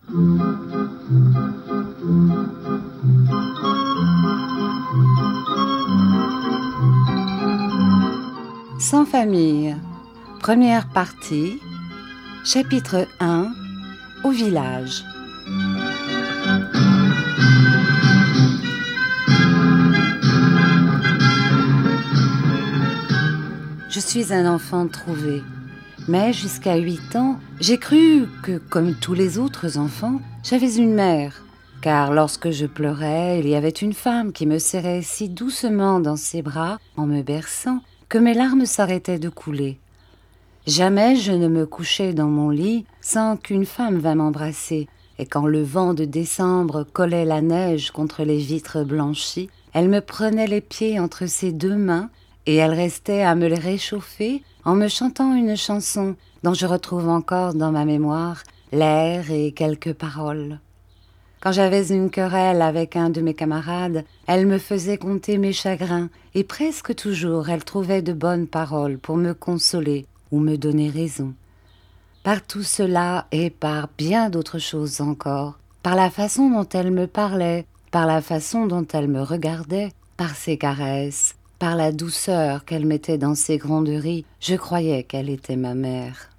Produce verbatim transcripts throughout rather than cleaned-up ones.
Sans famille, première partie, chapitre un, au village. Je suis un enfant trouvé, mais jusqu'à huit ans, j'ai cru que, comme tous les autres enfants, j'avais une mère. Car lorsque je pleurais, il y avait une femme qui me serrait si doucement dans ses bras, en me berçant, que mes larmes s'arrêtaient de couler. Jamais je ne me couchais dans mon lit sans qu'une femme vînt m'embrasser, et quand le vent de décembre collait la neige contre les vitres blanchies, elle me prenait les pieds entre ses deux mains, et elle restait à me les réchauffer en me chantant une chanson dont je retrouve encore dans ma mémoire l'air et quelques paroles. Quand j'avais une querelle avec un de mes camarades, elle me faisait conter mes chagrins, et presque toujours elle trouvait de bonnes paroles pour me consoler ou me donner raison. Par tout cela et par bien d'autres choses encore, par la façon dont elle me parlait, par la façon dont elle me regardait, par ses caresses, par la douceur qu'elle mettait dans ses gronderies, je croyais qu'elle était ma mère.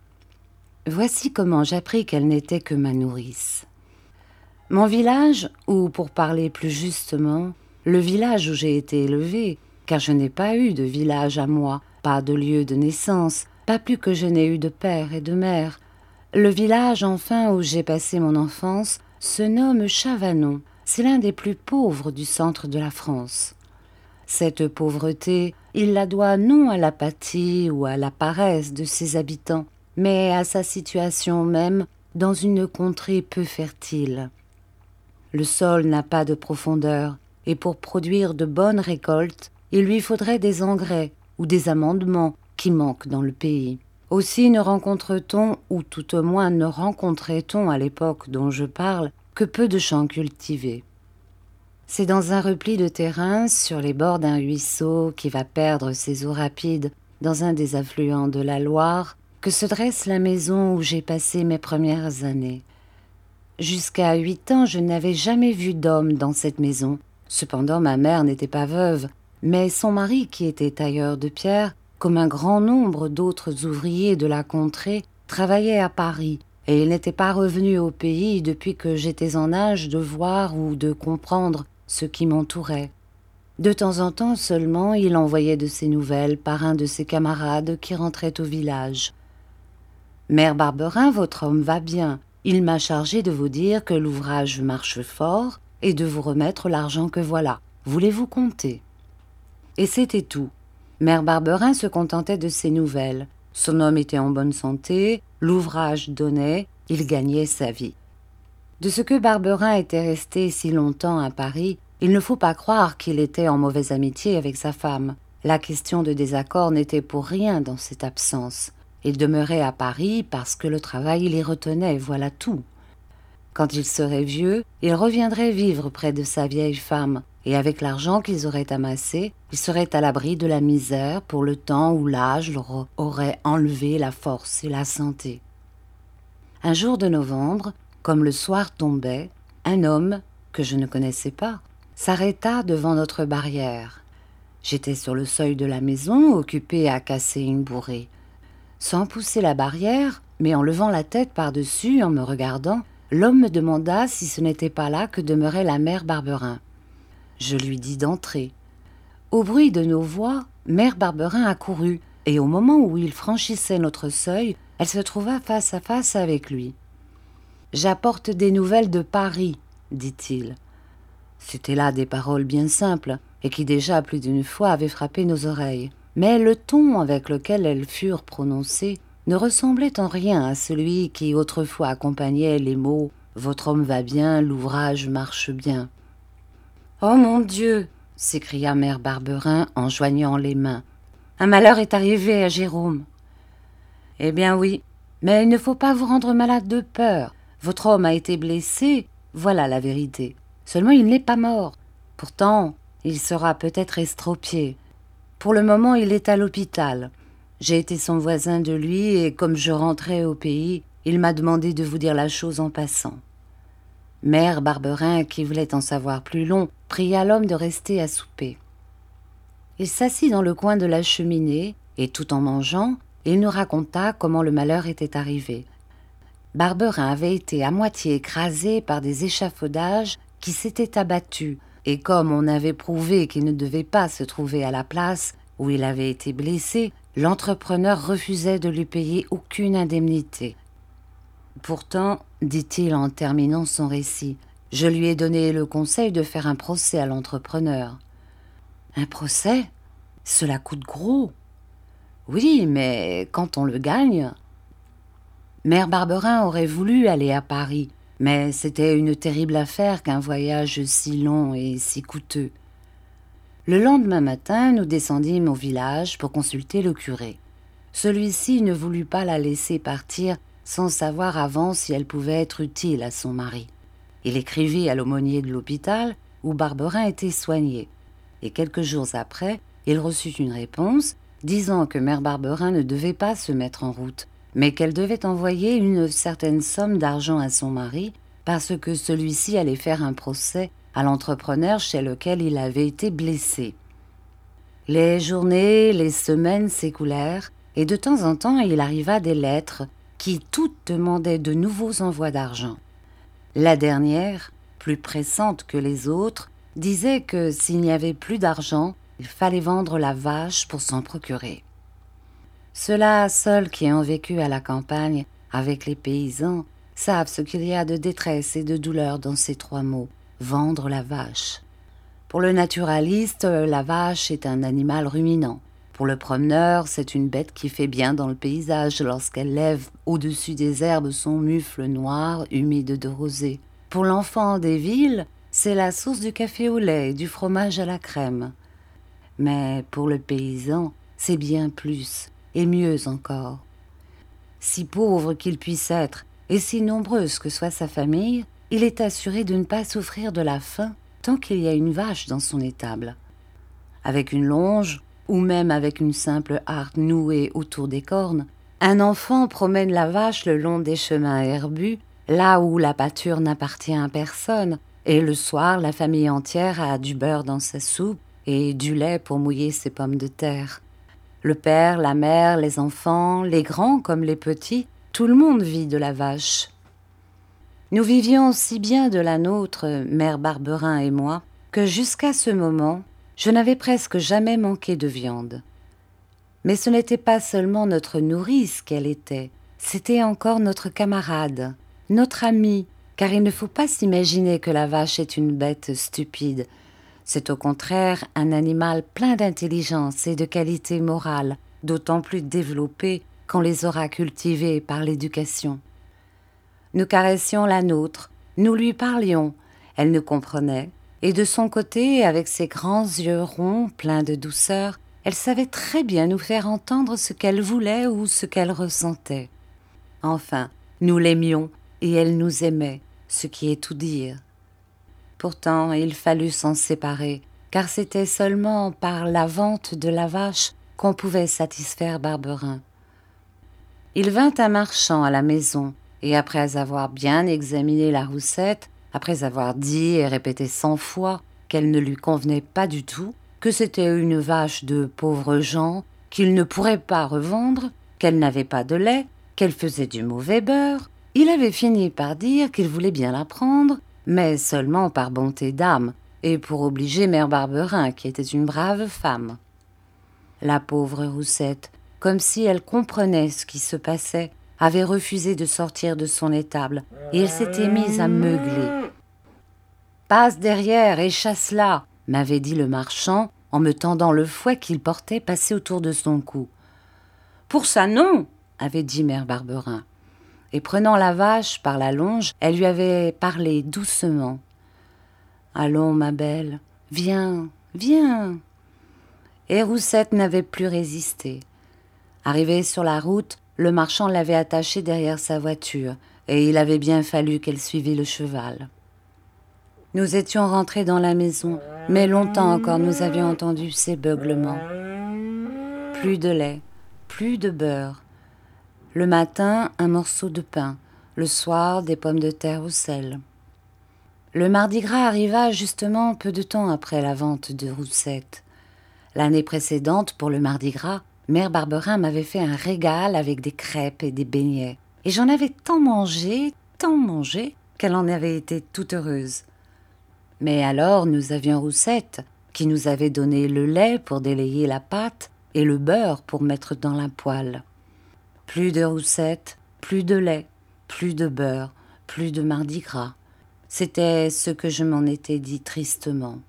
Voici comment j'appris qu'elle n'était que ma nourrice. Mon village, ou pour parler plus justement, le village où j'ai été élevée, car je n'ai pas eu de village à moi, pas de lieu de naissance, pas plus que je n'ai eu de père et de mère. Le village, enfin, où j'ai passé mon enfance, se nomme Chavanon. C'est l'un des plus pauvres du centre de la France. Cette pauvreté, il la doit non à l'apathie ou à la paresse de ses habitants, mais à sa situation même dans une contrée peu fertile. Le sol n'a pas de profondeur, et pour produire de bonnes récoltes, il lui faudrait des engrais ou des amendements qui manquent dans le pays. Aussi ne rencontre-t-on, ou tout au moins ne rencontrait-on à l'époque dont je parle, que peu de champs cultivés. C'est dans un repli de terrain, sur les bords d'un ruisseau qui va perdre ses eaux rapides dans un des affluents de la Loire, que se dresse la maison où j'ai passé mes premières années. Jusqu'à huit ans, je n'avais jamais vu d'homme dans cette maison. Cependant, ma mère n'était pas veuve, mais son mari, qui était tailleur de pierre, comme un grand nombre d'autres ouvriers de la contrée, travaillait à Paris, et il n'était pas revenu au pays depuis que j'étais en âge de voir ou de comprendre ce qui m'entourait. De temps en temps seulement, il envoyait de ses nouvelles par un de ses camarades qui rentrait au village. « Mère Barberin, votre homme va bien. Il m'a chargé de vous dire que l'ouvrage marche fort et de vous remettre l'argent que voilà. Voulez-vous compter ?» Et c'était tout. Mère Barberin se contentait de ses nouvelles. Son homme était en bonne santé, l'ouvrage donnait, il gagnait sa vie. De ce que Barberin était resté si longtemps à Paris, il ne faut pas croire qu'il était en mauvaise amitié avec sa femme. La question de désaccord n'était pour rien dans cette absence. Il demeurait à Paris parce que le travail l'y retenait, voilà tout. Quand il serait vieux, il reviendrait vivre près de sa vieille femme, et avec l'argent qu'ils auraient amassé, il serait à l'abri de la misère pour le temps où l'âge leur aurait enlevé la force et la santé. Un jour de novembre, comme le soir tombait, un homme, que je ne connaissais pas, s'arrêta devant notre barrière. J'étais sur le seuil de la maison, occupée à casser une bourrée. Sans pousser la barrière, mais en levant la tête par-dessus, en me regardant, l'homme me demanda si ce n'était pas là que demeurait la mère Barberin. Je lui dis d'entrer. Au bruit de nos voix, mère Barberin accourut, et au moment où il franchissait notre seuil, elle se trouva face à face avec lui. « J'apporte des nouvelles de Paris, » dit-il. C'étaient là des paroles bien simples, et qui déjà plus d'une fois avaient frappé nos oreilles. Mais le ton avec lequel elles furent prononcées ne ressemblait en rien à celui qui autrefois accompagnait les mots « Votre homme va bien, l'ouvrage marche bien ». « Oh mon Dieu !» s'écria mère Barberin en joignant les mains. « Un malheur est arrivé à Jérôme. »« Eh bien oui, mais il ne faut pas vous rendre malade de peur. Votre homme a été blessé, voilà la vérité. Seulement il n'est pas mort. Pourtant, il sera peut-être estropié. Pour le moment, il est à l'hôpital. J'ai été son voisin de lui et comme je rentrais au pays, il m'a demandé de vous dire la chose en passant. Mère Barberin, qui voulait en savoir plus long, pria l'homme de rester à souper. Il s'assit dans le coin de la cheminée, et tout en mangeant, il nous raconta comment le malheur était arrivé. Barberin avait été à moitié écrasé par des échafaudages qui s'étaient abattus, et comme on avait prouvé qu'il ne devait pas se trouver à la place où il avait été blessé, l'entrepreneur refusait de lui payer aucune indemnité. Pourtant, dit-il en terminant son récit, je lui ai donné le conseil de faire un procès à l'entrepreneur. Un procès ? Cela coûte gros. Oui, mais quand on le gagne... Mère Barberin aurait voulu aller à Paris, mais c'était une terrible affaire qu'un voyage si long et si coûteux. Le lendemain matin, nous descendîmes au village pour consulter le curé. Celui-ci ne voulut pas la laisser partir sans savoir avant si elle pouvait être utile à son mari. Il écrivit à l'aumônier de l'hôpital où Barberin était soigné, et quelques jours après, il reçut une réponse disant que mère Barberin ne devait pas se mettre en route, mais qu'elle devait envoyer une certaine somme d'argent à son mari parce que celui-ci allait faire un procès à l'entrepreneur chez lequel il avait été blessé. Les journées, les semaines s'écoulèrent, et de temps en temps il arriva des lettres qui toutes demandaient de nouveaux envois d'argent. La dernière, plus pressante que les autres, disait que s'il n'y avait plus d'argent, il fallait vendre la vache pour s'en procurer. Ceux-là seuls qui ont vécu à la campagne avec les paysans savent ce qu'il y a de détresse et de douleur dans ces trois mots, vendre la vache. Pour le naturaliste, la vache est un animal ruminant. Pour le promeneur, c'est une bête qui fait bien dans le paysage lorsqu'elle lève au-dessus des herbes son mufle noir, humide de rosée. Pour l'enfant des villes, c'est la source du café au lait et du fromage à la crème. Mais pour le paysan, c'est bien plus, et mieux encore. Si pauvre qu'il puisse être, et si nombreuse que soit sa famille, il est assuré de ne pas souffrir de la faim tant qu'il y a une vache dans son étable. Avec une longe, ou même avec une simple harpe nouée autour des cornes, un enfant promène la vache le long des chemins herbus, là où la pâture n'appartient à personne, et le soir, la famille entière a du beurre dans sa soupe et du lait pour mouiller ses pommes de terre. Le père, la mère, les enfants, les grands comme les petits, tout le monde vit de la vache. Nous vivions si bien de la nôtre, mère Barberin et moi, que jusqu'à ce moment, je n'avais presque jamais manqué de viande. Mais ce n'était pas seulement notre nourrice qu'elle était, c'était encore notre camarade, notre amie, car il ne faut pas s'imaginer que la vache est une bête stupide. C'est au contraire un animal plein d'intelligence et de qualité morale, d'autant plus développée qu'on les aura cultivées par l'éducation. Nous caressions la nôtre, nous lui parlions, elle nous comprenait, et de son côté, avec ses grands yeux ronds, pleins de douceur, elle savait très bien nous faire entendre ce qu'elle voulait ou ce qu'elle ressentait. Enfin, nous l'aimions, et elle nous aimait, ce qui est tout dire. Pourtant, il fallut s'en séparer, car c'était seulement par la vente de la vache qu'on pouvait satisfaire Barberin. Il vint un marchand à la maison, et après avoir bien examiné la roussette, après avoir dit et répété cent fois qu'elle ne lui convenait pas du tout, que c'était une vache de pauvres gens, qu'il ne pourrait pas revendre, qu'elle n'avait pas de lait, qu'elle faisait du mauvais beurre, il avait fini par dire qu'il voulait bien la prendre, mais seulement par bonté d'âme, et pour obliger mère Barberin, qui était une brave femme. La pauvre Roussette, comme si elle comprenait ce qui se passait, avait refusé de sortir de son étable, et elle s'était mise à meugler. « Passe derrière et chasse-la » m'avait dit le marchand, en me tendant le fouet qu'il portait passé autour de son cou. « Pour ça, non » avait dit mère Barberin. Et prenant la vache par la longe, elle lui avait parlé doucement. « Allons, ma belle, viens, viens » Et Roussette n'avait plus résisté. Arrivée sur la route, le marchand l'avait attachée derrière sa voiture, et il avait bien fallu qu'elle suivît le cheval. Nous étions rentrés dans la maison, mais longtemps encore nous avions entendu ces beuglements. Plus de lait, plus de beurre. Le matin, un morceau de pain, le soir, des pommes de terre au sel. Le Mardi Gras arriva justement peu de temps après la vente de Roussette. L'année précédente, pour le Mardi Gras, Mère Barberin m'avait fait un régal avec des crêpes et des beignets. Et j'en avais tant mangé, tant mangé, qu'elle en avait été toute heureuse. Mais alors nous avions Roussette, qui nous avait donné le lait pour délayer la pâte et le beurre pour mettre dans la poêle. Plus de Roussette, plus de lait, plus de beurre, plus de Mardi Gras. C'était ce que je m'en étais dit tristement.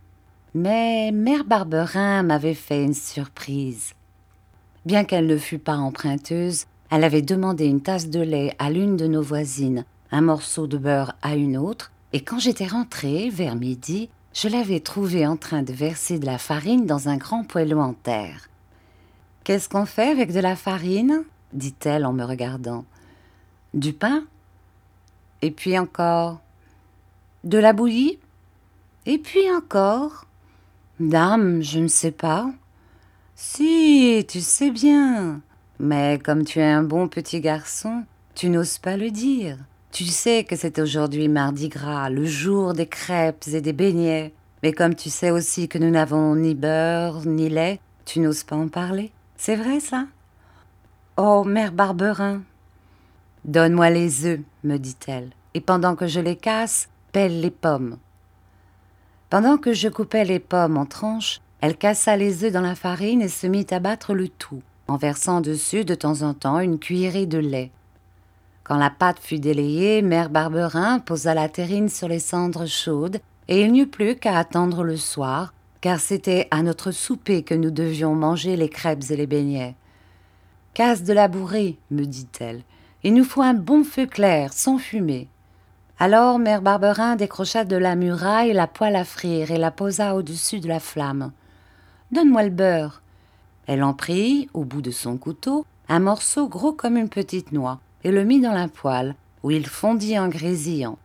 Mais Mère Barberin m'avait fait une surprise. Bien qu'elle ne fût pas emprunteuse, elle avait demandé une tasse de lait à l'une de nos voisines, un morceau de beurre à une autre, et quand j'étais rentrée, vers midi, je l'avais trouvée en train de verser de la farine dans un grand poêlon en terre. « Qu'est-ce qu'on fait avec de la farine ?» dit-elle en me regardant. « Du pain ? Et puis encore ? De la bouillie ? Et puis encore ? Dame, je ne sais pas. » « Si, tu sais bien. Mais comme tu es un bon petit garçon, tu n'oses pas le dire. Tu sais que c'est aujourd'hui Mardi Gras, le jour des crêpes et des beignets. Mais comme tu sais aussi que nous n'avons ni beurre ni lait, tu n'oses pas en parler. C'est vrai ça ? Oh, Mère Barberin. Donne-moi les œufs, me dit-elle, et pendant que je les casse, pèle les pommes. Pendant que je coupais les pommes en tranches, elle cassa les œufs dans la farine et se mit à battre le tout, en versant dessus de temps en temps une cuillerée de lait. Quand la pâte fut délayée, Mère Barberin posa la terrine sur les cendres chaudes et il n'y eut plus qu'à attendre le soir, car c'était à notre souper que nous devions manger les crêpes et les beignets. « Casse de la bourrée, me dit-elle. Il nous faut un bon feu clair, sans fumée. » Alors Mère Barberin décrocha de la muraille la poêle à frire et la posa au-dessus de la flamme. « Donne-moi le beurre. » Elle en prit, au bout de son couteau, un morceau gros comme une petite noix et le mit dans la poêle, où il fondit en grésillant.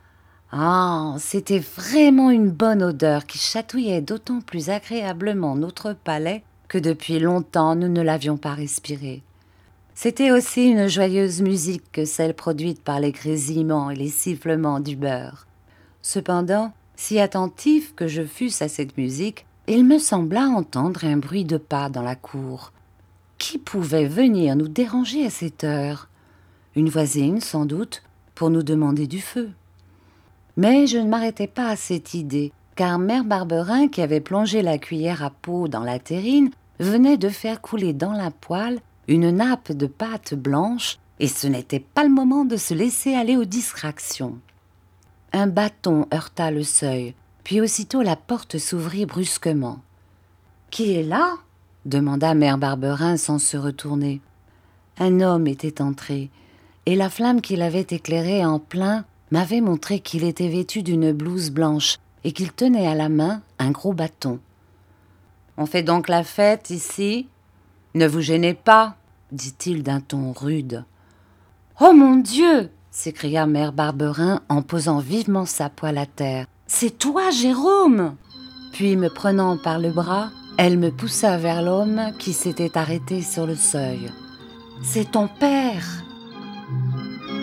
Ah, c'était vraiment une bonne odeur qui chatouillait d'autant plus agréablement notre palais que depuis longtemps nous ne l'avions pas respiré. C'était aussi une joyeuse musique que celle produite par les grésillements et les sifflements du beurre. Cependant, si attentif que je fusse à cette musique, il me sembla entendre un bruit de pas dans la cour. Qui pouvait venir nous déranger à cette heure ? Une voisine, sans doute, pour nous demander du feu. Mais je ne m'arrêtais pas à cette idée, car Mère Barberin, qui avait plongé la cuillère à peau dans la terrine, venait de faire couler dans la poêle une nappe de pâte blanche, et ce n'était pas le moment de se laisser aller aux distractions. Un bâton heurta le seuil, puis aussitôt la porte s'ouvrit brusquement. « Qui est là ?» demanda Mère Barberin sans se retourner. Un homme était entré, et la flamme qui l'avait éclairé en plein m'avait montré qu'il était vêtu d'une blouse blanche et qu'il tenait à la main un gros bâton. « On fait donc la fête ici ? Ne vous gênez pas, dit-il d'un ton rude. « Oh mon Dieu !» s'écria Mère Barberin en posant vivement sa poêle à terre. « C'est toi, Jérôme !» Puis, me prenant par le bras, elle me poussa vers l'homme qui s'était arrêté sur le seuil. « C'est ton père !»